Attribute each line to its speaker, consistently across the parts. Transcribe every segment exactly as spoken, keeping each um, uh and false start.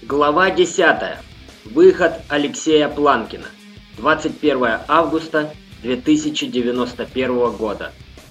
Speaker 1: Глава десятая. Выход Алексея Планкина. двадцать первое августа две тысячи девяносто первого года.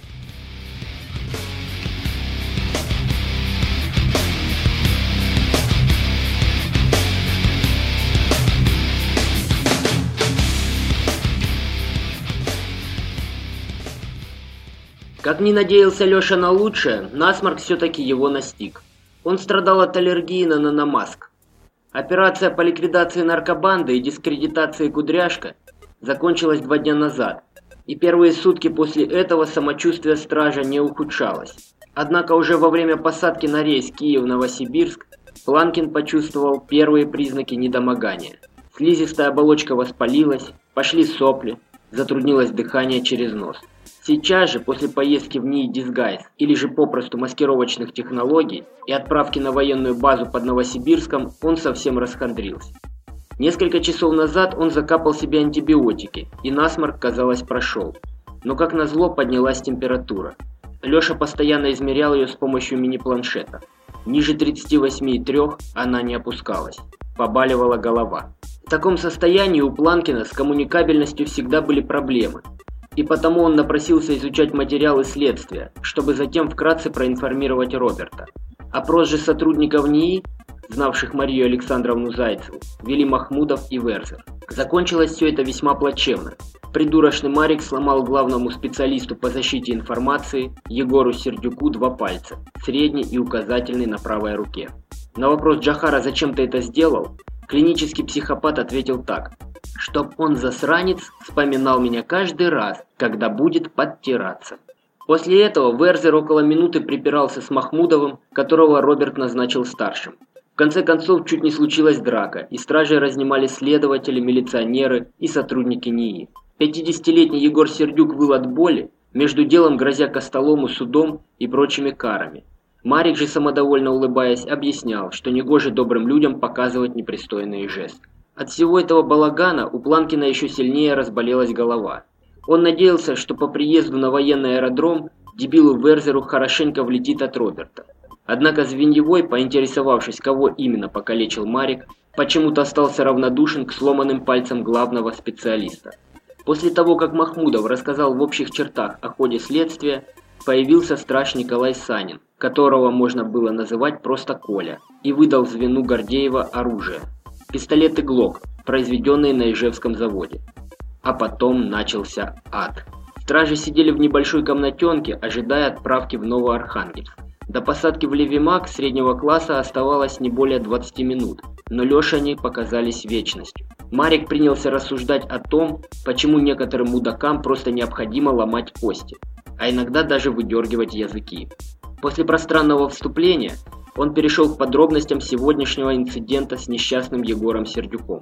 Speaker 1: Как ни надеялся Леша на лучшее, насморк все-таки его настиг. Он страдал от аллергии на наномаск. Операция по ликвидации наркобанды и дискредитации Кудряшка закончилась два дня назад, и первые сутки после этого самочувствие стража не ухудшалось. Однако уже во время посадки на рейс Киев-Новосибирск Планкин почувствовал первые признаки недомогания. Слизистая оболочка воспалилась, пошли сопли, затруднилось дыхание через нос. Сейчас же, после поездки в НИИ «Дисгайз» или же попросту маскировочных технологий и отправки на военную базу под Новосибирском, он совсем расхандрился. Несколько часов назад он закапал себе антибиотики, и насморк, казалось, прошел. Но как назло поднялась температура. Леша постоянно измерял ее с помощью мини-планшета. Ниже тридцати восьми и трёх она не опускалась. Побаливала голова. В таком состоянии у Планкина с коммуникабельностью всегда были проблемы. И потому он напросился изучать материалы следствия, чтобы затем вкратце проинформировать Роберта. Опрос же сотрудников НИИ, знавших Марию Александровну Зайцеву, вели Махмудов и Верзер. Закончилось все это весьма плачевно. Придурочный Марик сломал главному специалисту по защите информации Егору Сердюку два пальца, средний и указательный на правой руке. На вопрос Джохара «Зачем ты это сделал?» клинический психопат ответил так: «Чтоб он, засранец, вспоминал меня каждый раз, когда будет подтираться». После этого Верзер около минуты припирался с Махмудовым, которого Роберт назначил старшим. В конце концов, чуть не случилась драка, и стражей разнимали следователи, милиционеры и сотрудники НИИ. пятидесятилетний Егор Сердюк выл от боли, между делом грозя Костолому судом и прочими карами. Марик же, самодовольно улыбаясь, объяснял, что негоже добрым людям показывать непристойные жесты. От всего этого балагана у Планкина еще сильнее разболелась голова. Он надеялся, что по приезду на военный аэродром дебилу Верзеру хорошенько влетит от Роберта. Однако Звеньевой, поинтересовавшись, кого именно покалечил Марик, почему-то остался равнодушен к сломанным пальцам главного специалиста. После того, как Махмудов рассказал в общих чертах о ходе следствия, появился страж Николай Санин, которого можно было называть просто Коля, и выдал звену Гордеева оружие. Пистолеты «Глок», произведенные на Ижевском заводе. А потом начался ад. Стражи сидели в небольшой комнатенке, ожидая отправки в Новоархангельск. До посадки в Левимак среднего класса оставалось не более двадцати минут, но Леше они показались вечностью. Марик принялся рассуждать о том, почему некоторым мудакам просто необходимо ломать кости, а иногда даже выдергивать языки. После пространного вступления он перешел к подробностям сегодняшнего инцидента с несчастным Егором Сердюком.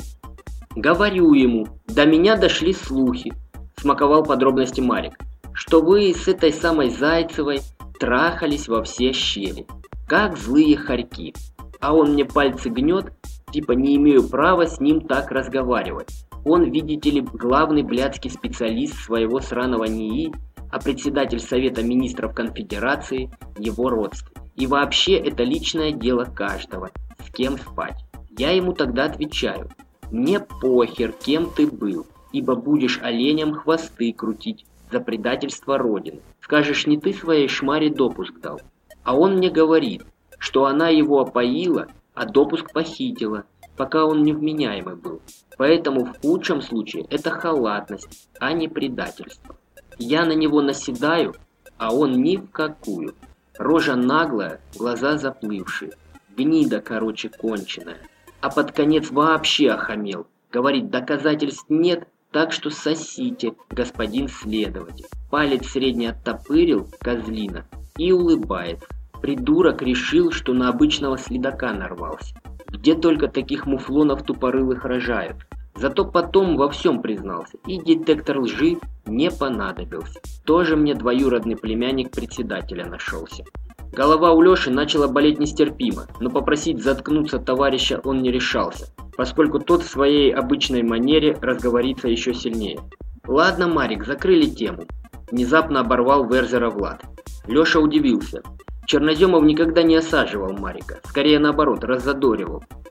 Speaker 1: «Говорю ему, до меня дошли слухи», – смаковал подробности Марик, «что вы с этой самой Зайцевой трахались во все щели, как злые хорьки. А он мне пальцы гнет, типа не имею права с ним так разговаривать. Он, видите ли, главный блядский специалист своего сраного НИИ, а председатель Совета Министров Конфедерации – его родственник. И вообще это личное дело каждого, с кем спать. Я ему тогда отвечаю: мне похер, кем ты был, ибо будешь оленям хвосты крутить за предательство Родины. Скажешь, не ты своей шмаре допуск дал. А он мне говорит, что она его опоила, а допуск похитила, пока он невменяемый был. Поэтому в худшем случае это халатность, а не предательство. Я на него наседаю, а он ни в какую. Рожа наглая, глаза заплывшие. Гнида, короче, конченая. А под конец вообще охамел. Говорит, доказательств нет, так что сосите, господин следователь. Палец средний оттопырил, козлина, и улыбается. Придурок решил, что на обычного следака нарвался. Где только таких муфлонов тупорылых рожают. Зато потом во всем признался, и детектор лжи не понадобился. Тоже мне двоюродный племянник председателя нашелся. Голова у Леши начала болеть нестерпимо, но попросить заткнуться товарища он не решался, поскольку тот в своей обычной манере разговорится еще сильнее. «Ладно, Марик, закрыли тему», – внезапно оборвал Верзера Влад. Леша удивился. Черноземов никогда не осаживал Марика, скорее наоборот, раззадоривал.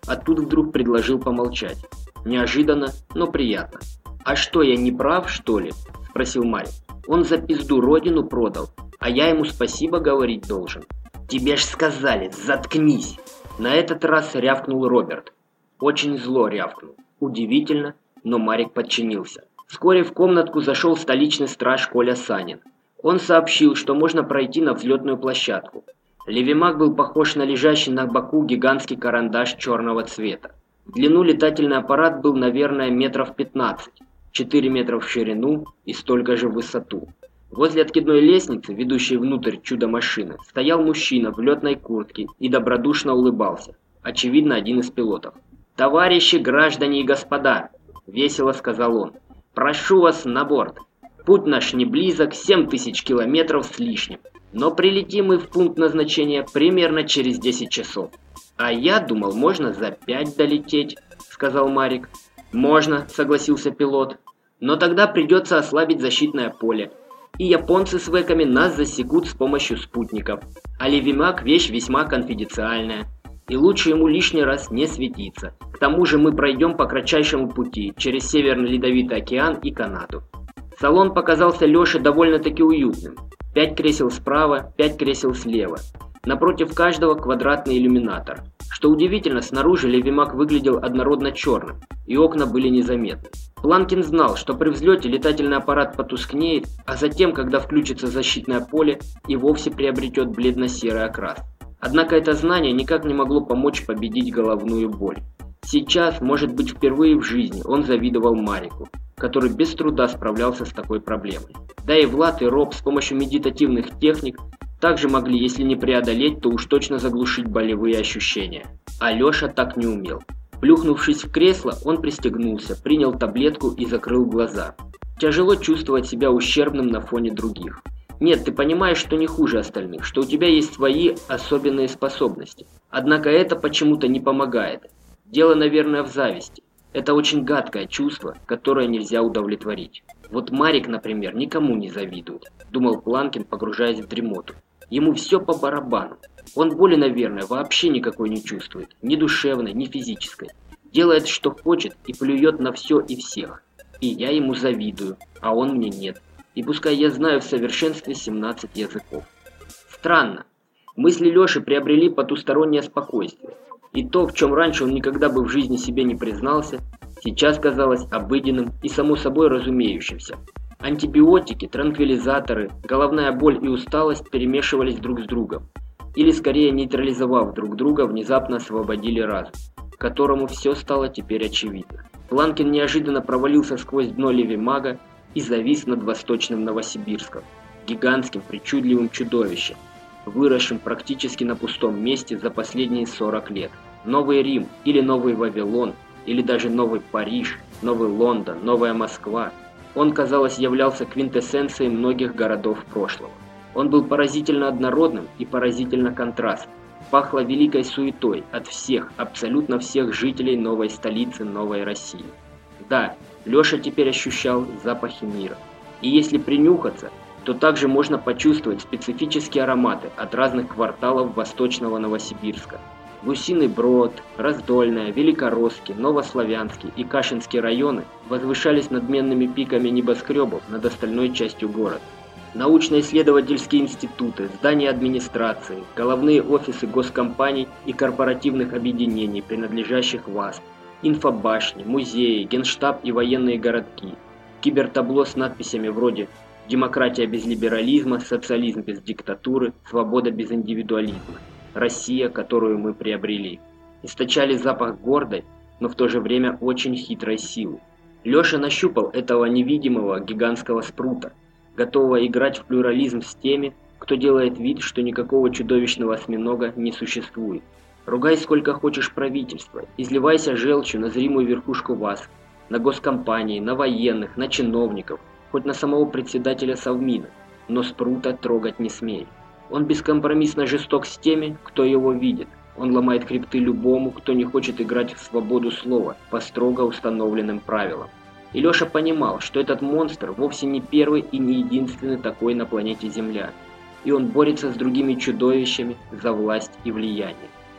Speaker 1: а тут вдруг предложил помолчать. Неожиданно, но приятно. «А что, я не прав, что ли?» – спросил Марик. «Он за пизду родину продал, а я ему спасибо говорить должен». «Тебе ж сказали, заткнись!» На этот раз рявкнул Роберт. Очень зло рявкнул. Удивительно, но Марик подчинился. Вскоре в комнатку зашел столичный страж Коля Санин. Он сообщил, что можно пройти на взлетную площадку. Левимаг был похож на лежащий на боку гигантский карандаш черного цвета. В длину летательный аппарат был, наверное, метров пятнадцать, четыре метра в ширину и столько же в высоту. Возле откидной лестницы, ведущей внутрь чудо-машины, стоял мужчина в летной куртке и добродушно улыбался. Очевидно, один из пилотов. «Товарищи, граждане и господа!» – весело сказал он. «Прошу вас на борт. Путь наш не близок, семь тысяч километров с лишним. Но прилетим мы в пункт назначения примерно через десять часов». «А я думал, можно за пять долететь», – сказал Марик. «Можно», – согласился пилот. «Но тогда придется ослабить защитное поле. И японцы с веками нас засекут с помощью спутников. А Левимаг – вещь весьма конфиденциальная. И лучше ему лишний раз не светиться. К тому же мы пройдем по кратчайшему пути через Северный Ледовитый океан и Канаду». Салон показался Лёше довольно-таки уютным. Пять кресел справа, пять кресел слева. Напротив каждого квадратный иллюминатор. Что удивительно, снаружи Левимаг выглядел однородно черным, и окна были незаметны. Планкин знал, что при взлете летательный аппарат потускнеет, а затем, когда включится защитное поле, и вовсе приобретет бледно-серый окрас. Однако это знание никак не могло помочь победить головную боль. Сейчас, может быть, впервые в жизни он завидовал Марику, который без труда справлялся с такой проблемой. Да и Влад и Роб с помощью медитативных техник также могли, если не преодолеть, то уж точно заглушить болевые ощущения. А Леша так не умел. Плюхнувшись в кресло, он пристегнулся, принял таблетку и закрыл глаза. Тяжело чувствовать себя ущербным на фоне других. Нет, ты понимаешь, что не хуже остальных, что у тебя есть свои особенные способности. Однако это почему-то не помогает. Дело, наверное, в зависти. Это очень гадкое чувство, которое нельзя удовлетворить. Вот Марик, например, никому не завидует, думал Планкин, погружаясь в дремоту. Ему все по барабану. Он боли, наверное, вообще никакой не чувствует, ни душевной, ни физической. Делает, что хочет, и плюет на все и всех. И я ему завидую, а он мне нет. И пускай я знаю в совершенстве семнадцать языков. Странно. Мысли Лёши приобрели потустороннее спокойствие. И то, в чем раньше он никогда бы в жизни себе не признался, сейчас казалось обыденным и само собой разумеющимся. Антибиотики, транквилизаторы, головная боль и усталость перемешивались друг с другом. Или скорее нейтрализовав друг друга, внезапно освободили разум, которому все стало теперь очевидно. Планкин неожиданно провалился сквозь дно Левимага и завис над восточным Новосибирском, гигантским причудливым чудовищем, выросшим практически на пустом месте за последние сорок лет. Новый Рим, или Новый Вавилон, или даже Новый Париж, Новый Лондон, Новая Москва. Он, казалось, являлся квинтэссенцией многих городов прошлого. Он был поразительно однородным и поразительно контрастным. Пахло великой суетой от всех, абсолютно всех жителей новой столицы новой России. Да, Леша теперь ощущал запахи мира. И если принюхаться, то также можно почувствовать специфические ароматы от разных кварталов восточного Новосибирска. Гусиный Брод, Раздольная, Великоросский, Новославянский и Кашинский районы возвышались надменными пиками небоскребов над остальной частью города. Научно-исследовательские институты, здания администрации, головные офисы госкомпаний и корпоративных объединений, принадлежащих ВАСП, инфобашни, музеи, генштаб и военные городки, кибертабло с надписями вроде «Демократия без либерализма, социализм без диктатуры, свобода без индивидуализма». Россия, которую мы приобрели, источали запах гордой, но в то же время очень хитрой силы. Леша нащупал этого невидимого гигантского спрута, готового играть в плюрализм с теми, кто делает вид, что никакого чудовищного осьминога не существует. Ругай сколько хочешь правительство, изливайся желчью на зримую верхушку ВАСП, на госкомпании, на военных, на чиновников, хоть на самого председателя Совмина, но спрута трогать не смей. Он бескомпромиссно жесток с теми, кто его видит. Он ломает хребты любому, кто не хочет играть в свободу слова по строго установленным правилам. И Леша понимал, что этот монстр вовсе не первый и не единственный такой на планете Земля. И он борется с другими чудовищами за власть и влияние.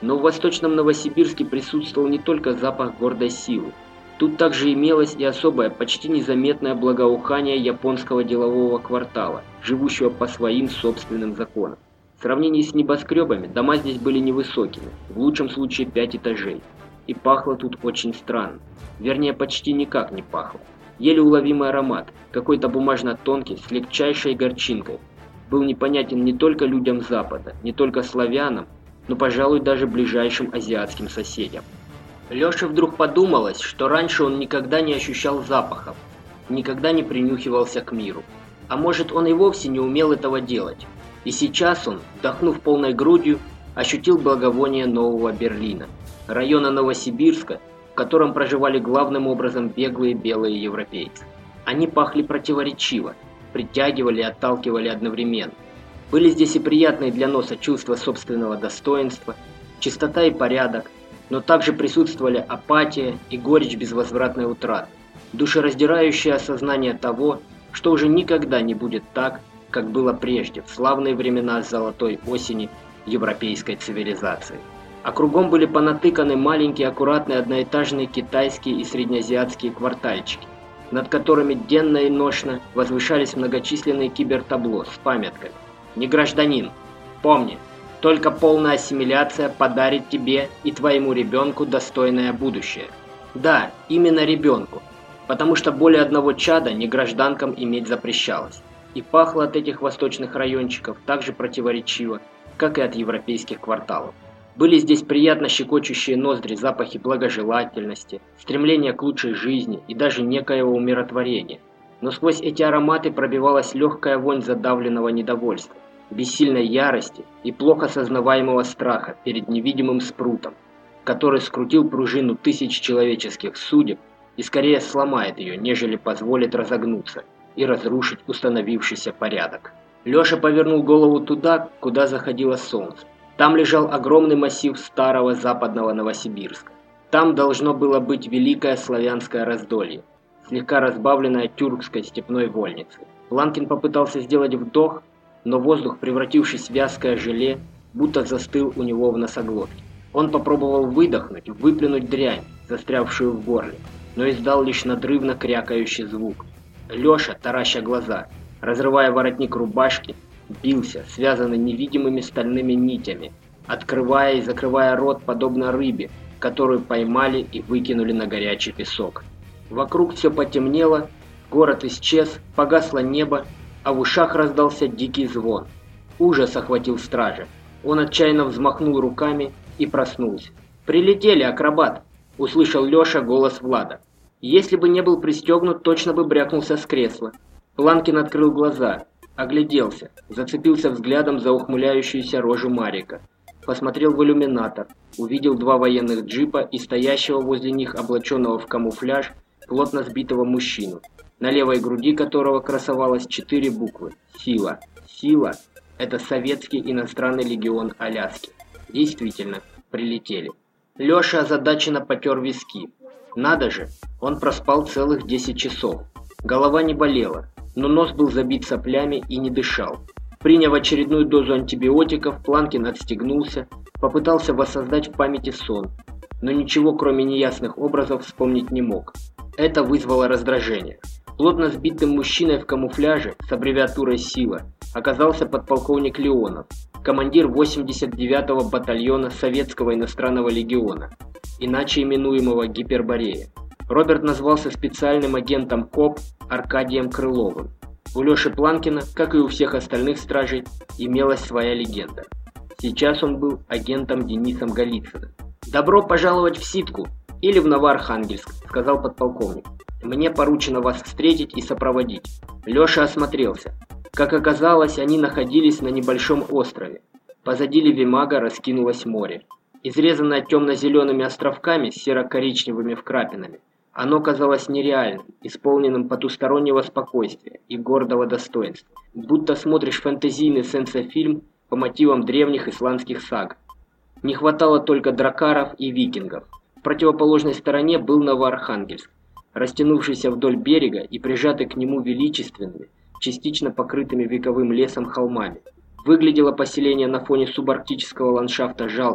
Speaker 1: Но в Восточном Новосибирске присутствовал не только запах гордой силы. Тут также имелось и особое, почти незаметное благоухание японского делового квартала, живущего по своим собственным законам. В сравнении с небоскребами дома здесь были невысокими, в лучшем случае пять этажей. И пахло тут очень странно. Вернее, почти никак не пахло. Еле уловимый аромат, какой-то бумажно-тонкий, с легчайшей горчинкой, был непонятен не только людям Запада, не только славянам, но, пожалуй, даже ближайшим азиатским соседям. Лёше вдруг подумалось, что раньше он никогда не ощущал запахов, никогда не принюхивался к миру. А может, он и вовсе не умел этого делать. И сейчас он, вдохнув полной грудью, ощутил благовоние Нового Берлина, района Новосибирска, в котором проживали главным образом беглые белые европейцы. Они пахли противоречиво, притягивали и отталкивали одновременно. Были здесь и приятные для носа чувства собственного достоинства, чистота и порядок, но также присутствовали апатия и горечь безвозвратной утраты, душераздирающее осознание того, что уже никогда не будет так, как было прежде, в славные времена золотой осени европейской цивилизации. А кругом были понатыканы маленькие аккуратные одноэтажные китайские и среднеазиатские квартальчики, над которыми денно и ношно возвышались многочисленные кибертабло с памятками. «Не гражданин, помни, только полная ассимиляция подарит тебе и твоему ребенку достойное будущее». Да, именно ребенку, потому что более одного чада негражданкам иметь запрещалось. И пахло от этих восточных райончиков так же противоречиво, как и от европейских кварталов. Были здесь приятно щекочущие ноздри запахи благожелательности, стремления к лучшей жизни и даже некоего умиротворения. Но сквозь эти ароматы пробивалась легкая вонь задавленного недовольства, бессильной ярости и плохо сознаваемого страха перед невидимым спрутом, который скрутил пружину тысяч человеческих судеб и скорее сломает ее, нежели позволит разогнуться и разрушить установившийся порядок. Лёша повернул голову туда, куда заходило солнце. Там лежал огромный массив старого западного Новосибирска. Там должно было быть великое славянское раздолье, слегка разбавленное тюркской степной вольницей. Планкин попытался сделать вдох, но воздух, превратившись в вязкое желе, будто застыл у него в носоглотке. Он попробовал выдохнуть, выплюнуть дрянь, застрявшую в горле, но издал лишь надрывно крякающий звук. Лёша, тараща глаза, разрывая воротник рубашки, бился, связанный невидимыми стальными нитями, открывая и закрывая рот, подобно рыбе, которую поймали и выкинули на горячий песок. Вокруг все потемнело, город исчез, погасло небо, а в ушах раздался дикий звон. Ужас охватил стража. Он отчаянно взмахнул руками и проснулся. «Прилетели, акробат!» – услышал Лёша голос Влада. Если бы не был пристегнут, точно бы брякнулся с кресла. Планкин открыл глаза, огляделся, зацепился взглядом за ухмыляющуюся рожу Марика. Посмотрел в иллюминатор, увидел два военных джипа и стоящего возле них облаченного в камуфляж плотно сбитого мужчину, на левой груди которого красовалось четыре буквы «Сила». «Сила» — это советский иностранный легион Аляски. Действительно, прилетели. Лёша озадаченно потер виски. Надо же, он проспал целых десять часов. Голова не болела, но нос был забит соплями и не дышал. Приняв очередную дозу антибиотиков, Планкин отстегнулся, попытался воссоздать в памяти сон, но ничего кроме неясных образов вспомнить не мог. Это вызвало раздражение. Плотно сбитым мужчиной в камуфляже с аббревиатурой «Сила» оказался подполковник Леонов, командир восемьдесят девятого батальона Советского иностранного легиона, иначе именуемого Гиперборея. Роберт назвался специальным агентом КОП Аркадием Крыловым. У Лёши Планкина, как и у всех остальных стражей, имелась своя легенда. Сейчас он был агентом Денисом Голицыным. «Добро пожаловать в Ситку или в Новоархангельск», — сказал подполковник. «Мне поручено вас встретить и сопроводить». Лёша осмотрелся. Как оказалось, они находились на небольшом острове. Позади Левимага раскинулось море. Изрезанное темно-зелеными островками с серо-коричневыми вкрапинами, оно казалось нереальным, исполненным потустороннего спокойствия и гордого достоинства, будто смотришь фэнтезийный сенсофильм по мотивам древних исландских саг. Не хватало только дракаров и викингов. В противоположной стороне был Новоархангельск, растянувшийся вдоль берега и прижатый к нему величественными, частично покрытыми вековым лесом холмами. Выглядело поселение на фоне субарктического ландшафта жалким,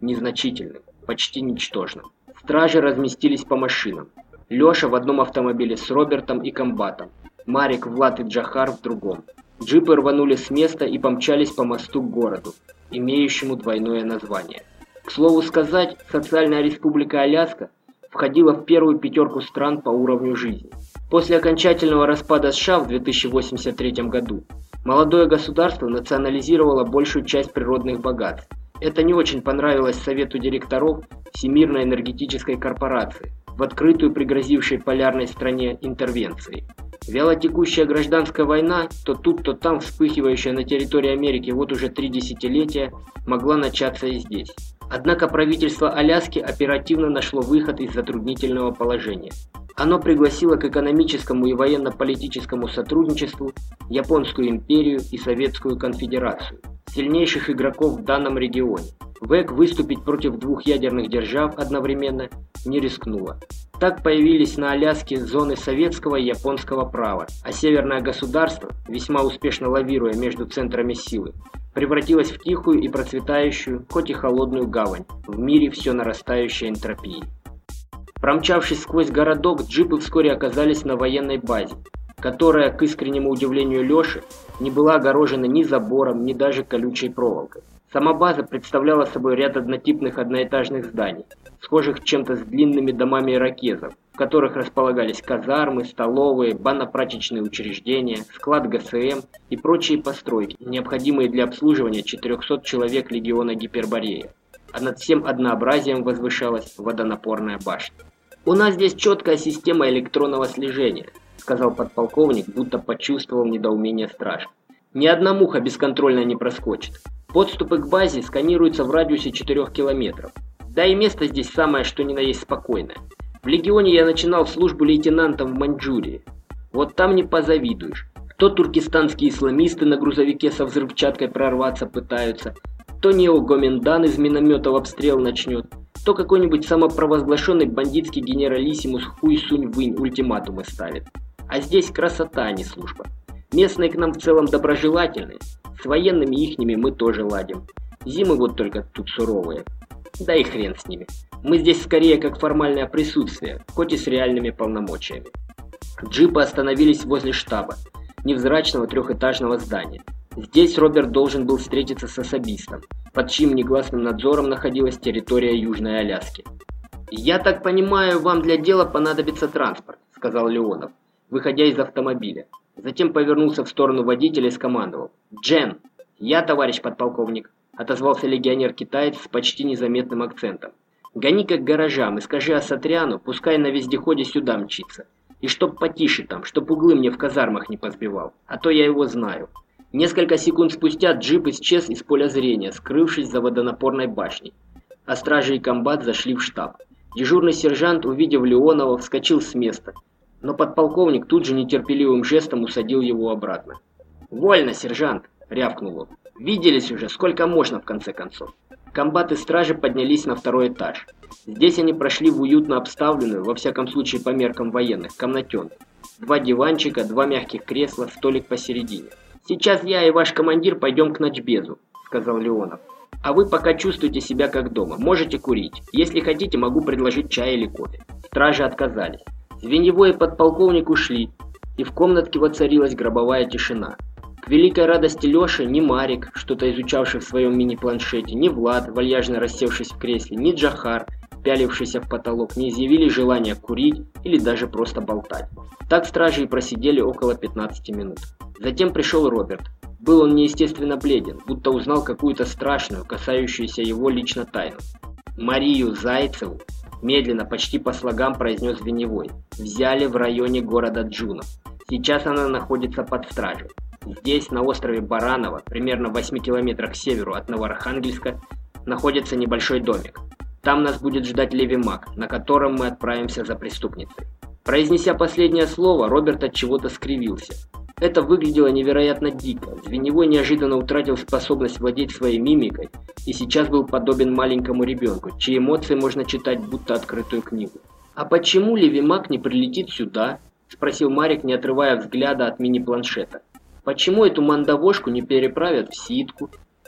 Speaker 1: незначительным, почти ничтожным. Стражи разместились по машинам. Леша в одном автомобиле с Робертом и комбатом, Марик, Влад и Джохар в другом. Джипы рванули с места и помчались по мосту к городу, имеющему двойное название. К слову сказать, социальная республика Аляска входила в первую пятерку стран по уровню жизни. После окончательного распада США в две тысячи восемьдесят третьем году молодое государство национализировало большую часть природных богатств. Это не очень понравилось совету директоров Всемирной энергетической корпорации, в открытую пригрозившей полярной стране интервенцией. Вялотекущая гражданская война, то тут, то там вспыхивающая на территории Америки вот уже три десятилетия, могла начаться и здесь. Однако правительство Аляски оперативно нашло выход из затруднительного положения. Оно пригласило к экономическому и военно-политическому сотрудничеству Японскую империю и Советскую конфедерацию, сильнейших игроков в данном регионе. ВЭК выступить против двух ядерных держав одновременно не рискнула. Так появились на Аляске зоны советского и японского права, а северное государство, весьма успешно лавируя между центрами силы, превратилось в тихую и процветающую, хоть и холодную гавань, в мире все нарастающей энтропии. Промчавшись сквозь городок, джипы вскоре оказались на военной базе, которая, к искреннему удивлению Леши, не была огорожена ни забором, ни даже колючей проволокой. Сама база представляла собой ряд однотипных одноэтажных зданий, схожих чем-то с длинными домами иракезов, в которых располагались казармы, столовые, банно-прачечные учреждения, склад ГСМ и прочие постройки, необходимые для обслуживания четырехсот человек легиона Гиперборея. А над всем однообразием возвышалась водонапорная башня. «У нас здесь четкая система электронного слежения», — сказал подполковник, будто почувствовал недоумение стража. «Ни одна муха бесконтрольно не проскочит. Подступы к базе сканируются в радиусе четырёх километров. Да и место здесь самое что ни на есть спокойное. В легионе я начинал службу лейтенантом в Маньчжурии. Вот там не позавидуешь. То туркестанские исламисты на грузовике со взрывчаткой прорваться пытаются, то неогомендан из минометов обстрел начнет, то какой-нибудь самопровозглашенный бандитский генералиссимус Хуй-Сунь-Вынь ультиматумы ставит. А здесь красота, а не служба. Местные к нам в целом доброжелательные. С военными ихними мы тоже ладим. Зимы вот только тут суровые. Да и хрен с ними. Мы здесь скорее как формальное присутствие, хоть и с реальными полномочиями. Джипы остановились возле штаба, невзрачного трехэтажного здания. Здесь Роберт должен был встретиться с особистом, под чьим негласным надзором находилась территория Южной Аляски. «Я так понимаю, вам для дела понадобится транспорт», — сказал Леонов, выходя из автомобиля. Затем повернулся в сторону водителя и скомандовал. «Джен!» «Я, товарищ подполковник», — отозвался легионер-китаец с почти незаметным акцентом. «Гони-ка к гаражам и скажи Асатряну, пускай на вездеходе сюда мчится. И чтоб потише там, чтоб углы мне в казармах не позбивал, а то я его знаю». Несколько секунд спустя джип исчез из поля зрения, скрывшись за водонапорной башней. А стражи и комбат зашли в штаб. Дежурный сержант, увидев Леонова, вскочил с места, но подполковник тут же нетерпеливым жестом усадил его обратно. «Вольно, сержант!» — рявкнул он. «Виделись уже, сколько можно в конце концов». Комбат и стражи поднялись на второй этаж. Здесь они прошли в уютно обставленную, во всяком случае по меркам военных, комнатенку. Два диванчика, два мягких кресла, столик посередине. «Сейчас я и ваш командир пойдем к ночбезу», — сказал Леонов. «А вы пока чувствуете себя как дома. Можете курить. Если хотите, могу предложить чай или кофе». Стражи отказались. Звеньевой и подполковник ушли, и в комнатке воцарилась гробовая тишина. К великой радости Леши ни Марик, что-то изучавший в своем мини-планшете, ни Влад, вальяжно рассевшись в кресле, ни Джохар, пялившийся в потолок, не изъявили желания курить или даже просто болтать. Так стражи и просидели около пятнадцати минут. Затем пришел Роберт. Был он неестественно бледен, будто узнал какую-то страшную, касающуюся его лично тайну. «Марию Зайцеву», медленно, почти по слогам произнес Звеньевой, взяли в районе города Джуно. Сейчас она находится под стражей. Здесь, на острове Бараново, примерно в восьми километрах к северу от Новоархангельска, находится небольшой домик. Там нас будет ждать Леви Мак, на котором мы отправимся за преступницей. Произнеся последнее слово, Роберт от чего-то скривился. Это выглядело невероятно дико. Звеньевой неожиданно утратил способность владеть своей мимикой и сейчас был подобен маленькому ребенку, чьи эмоции можно читать будто открытую книгу. «А почему Леви Мак не прилетит сюда?» – спросил Марик, не отрывая взгляда от мини-планшета. «Почему эту мандавошку не переправят в Ситку?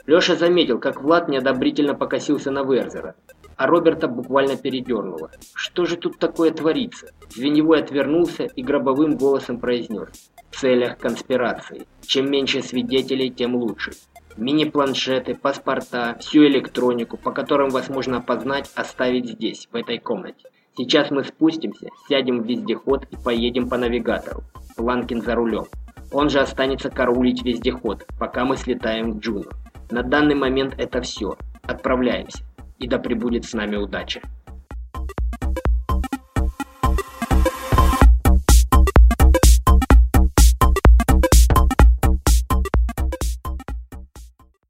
Speaker 1: Леша заметил, как Влад неодобрительно покосился на Верзера, а Роберта буквально передернуло. Что же тут такое творится? Звеньевой отвернулся и гробовым голосом произнес: в целях конспирации. Чем меньше свидетелей, тем лучше. Мини-планшеты, паспорта, всю электронику, по которым вас можно опознать, оставить здесь, в этой комнате. Сейчас мы спустимся, сядем в вездеход и поедем по навигатору. Ланкин за рулем. Он же останется караулить вездеход, пока мы слетаем в Джуну. На данный момент это все. Отправляемся. И да пребудет с нами удача.